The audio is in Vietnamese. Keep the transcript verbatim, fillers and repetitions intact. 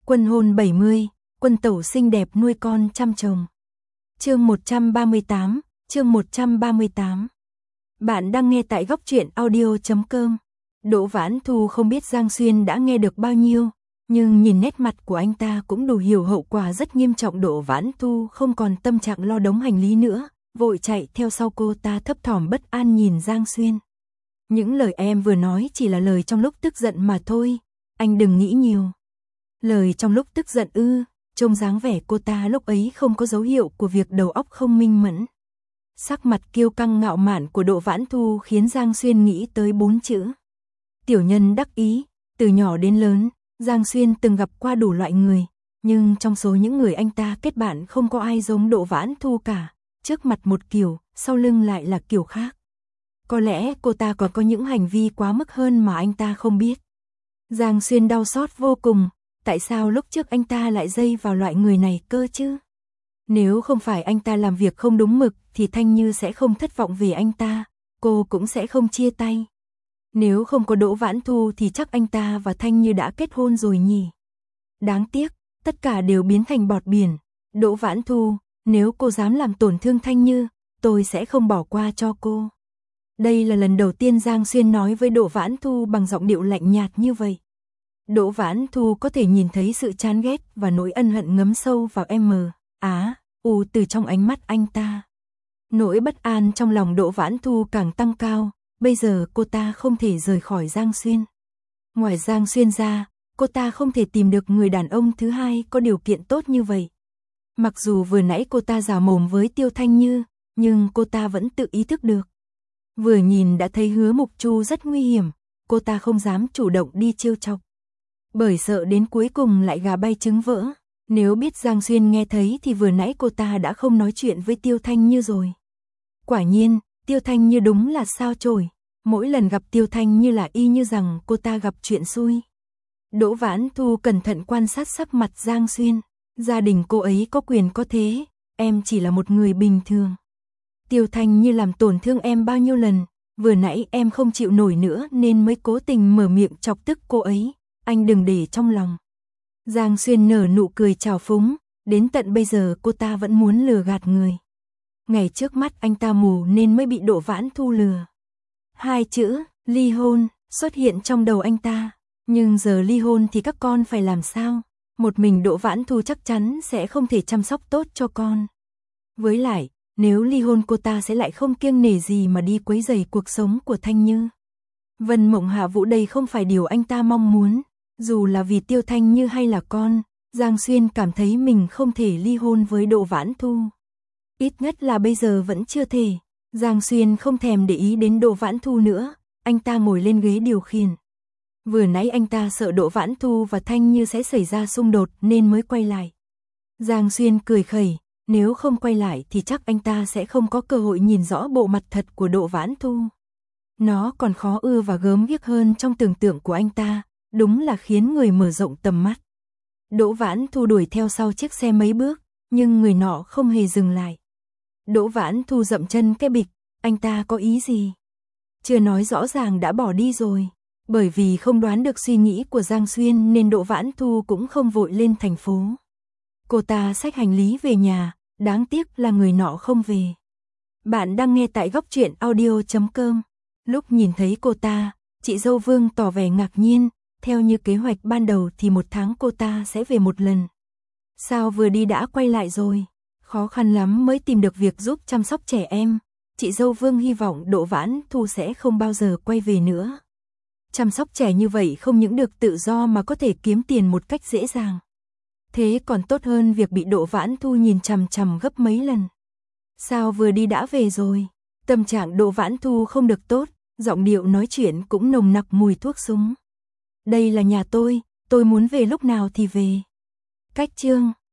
Quân hôn bảy mươi, quân tẩu xinh đẹp nuôi con trăm chồng. Chương một trăm ba mươi tám, chương một trăm ba mươi tám. Bạn đang nghe tại góc truyện audio chấm com. Đỗ Vãn Thu không biết Giang Xuyên đã nghe được bao nhiêu, nhưng nhìn nét mặt của anh ta cũng đủ hiểu hậu quả rất nghiêm trọng. Đỗ Vãn Thu không còn tâm trạng lo đống hành lý nữa, vội chạy theo sau cô ta thấp thỏm bất an nhìn Giang Xuyên. Những lời em vừa nói chỉ là lời trong lúc tức giận mà thôi, anh đừng nghĩ nhiều. Lời trong lúc tức giận ư? Trông dáng vẻ cô ta lúc ấy không có dấu hiệu của việc đầu óc không minh mẫn. Sắc mặt kiêu căng ngạo mạn của Đỗ Vãn Thu khiến Giang Xuyên nghĩ tới bốn chữ: tiểu nhân đắc ý. Từ nhỏ đến lớn, Giang Xuyên từng gặp qua đủ loại người, nhưng trong số những người anh ta kết bạn không có ai giống Đỗ Vãn Thu cả. Trước mặt một kiểu, sau lưng lại là kiểu khác. Có lẽ cô ta còn có những hành vi quá mức hơn mà anh ta không biết. Giang Xuyên đau xót vô cùng. Tại sao lúc trước anh ta lại dây vào loại người này cơ chứ? Nếu không phải anh ta làm việc không đúng mực thì Thanh Như sẽ không thất vọng vì anh ta, cô cũng sẽ không chia tay. Nếu không có Đỗ Vãn Thu thì chắc anh ta và Thanh Như đã kết hôn rồi nhỉ. Đáng tiếc, tất cả đều biến thành bọt biển. Đỗ Vãn Thu, nếu cô dám làm tổn thương Thanh Như, tôi sẽ không bỏ qua cho cô. Đây là lần đầu tiên Giang Xuyên nói với Đỗ Vãn Thu bằng giọng điệu lạnh nhạt như vậy. Đỗ Vãn Thu có thể nhìn thấy sự chán ghét và nỗi ân hận ngấm sâu vào M, Á, U từ trong ánh mắt anh ta. Nỗi bất an trong lòng Đỗ Vãn Thu càng tăng cao, bây giờ cô ta không thể rời khỏi Giang Xuyên. Ngoài Giang Xuyên ra, cô ta không thể tìm được người đàn ông thứ hai có điều kiện tốt như vậy. Mặc dù vừa nãy cô ta giả mồm với Tiêu Thanh Như, nhưng cô ta vẫn tự ý thức được. Vừa nhìn đã thấy Hứa Mục Chu rất nguy hiểm, cô ta không dám chủ động đi trêu chọc. Bởi sợ đến cuối cùng lại gà bay trứng vỡ. Nếu biết Giang Xuyên nghe thấy thì vừa nãy cô ta đã không nói chuyện với Tiêu Thanh Như rồi. Quả nhiên, Tiêu Thanh Như đúng là sao chổi. Mỗi lần gặp Tiêu Thanh Như là y như rằng cô ta gặp chuyện xui. Đỗ Vãn Thu cẩn thận quan sát sắc mặt Giang Xuyên. Gia đình cô ấy có quyền có thế, em chỉ là một người bình thường. Tiêu Thanh Như làm tổn thương em bao nhiêu lần, vừa nãy em không chịu nổi nữa nên mới cố tình mở miệng chọc tức cô ấy. Anh đừng để trong lòng. Giang Xuyên nở nụ cười trào phúng, đến tận bây giờ cô ta vẫn muốn lừa gạt người. Ngày trước mắt anh ta mù nên mới bị Đỗ Vãn Thu lừa. Hai chữ, ly hôn, xuất hiện trong đầu anh ta. Nhưng giờ ly hôn thì các con phải làm sao? Một mình Đỗ Vãn Thu chắc chắn sẽ không thể chăm sóc tốt cho con. Với lại, nếu ly hôn cô ta sẽ lại không kiêng nể gì mà đi quấy rầy cuộc sống của Thanh Như. Vân Mộng Hạ Vũ đây không phải điều anh ta mong muốn. Dù là vì Tiêu Thanh Như hay là con, Giang Xuyên cảm thấy mình không thể ly hôn với Đỗ Vãn Thu. Ít nhất là bây giờ vẫn chưa thể. Giang Xuyên không thèm để ý đến Đỗ Vãn Thu nữa, anh ta ngồi lên ghế điều khiển. Vừa nãy anh ta sợ Đỗ Vãn Thu và Thanh Như sẽ xảy ra xung đột nên mới quay lại. Giang Xuyên cười khẩy, nếu không quay lại thì chắc anh ta sẽ không có cơ hội nhìn rõ bộ mặt thật của Đỗ Vãn Thu. Nó còn khó ưa và gớm ghiếc hơn trong tưởng tượng của anh ta. Đúng là khiến người mở rộng tầm mắt. Đỗ Vãn Thu đuổi theo sau chiếc xe mấy bước, nhưng người nọ không hề dừng lại. Đỗ Vãn Thu dậm chân cái bịch, anh ta có ý gì? Chưa nói rõ ràng đã bỏ đi rồi. Bởi vì không đoán được suy nghĩ của Giang Xuyên nên Đỗ Vãn Thu cũng không vội lên thành phố. Cô ta xách hành lý về nhà, đáng tiếc là người nọ không về. Bạn đang nghe tại góc truyện audio chấm com. Lúc nhìn thấy cô ta, chị dâu Vương tỏ vẻ ngạc nhiên. Theo như kế hoạch ban đầu thì một tháng cô ta sẽ về một lần. Sao vừa đi đã quay lại rồi? Khó khăn lắm mới tìm được việc giúp chăm sóc trẻ em. Chị dâu Vương hy vọng Đỗ Vãn Thu sẽ không bao giờ quay về nữa. Chăm sóc trẻ như vậy không những được tự do mà có thể kiếm tiền một cách dễ dàng. Thế còn tốt hơn việc bị Đỗ Vãn Thu nhìn chằm chằm gấp mấy lần. Sao vừa đi đã về rồi? Tâm trạng Đỗ Vãn Thu không được tốt, giọng điệu nói chuyện cũng nồng nặc mùi thuốc súng. Đây là nhà tôi, tôi muốn về lúc nào thì về. Cách chương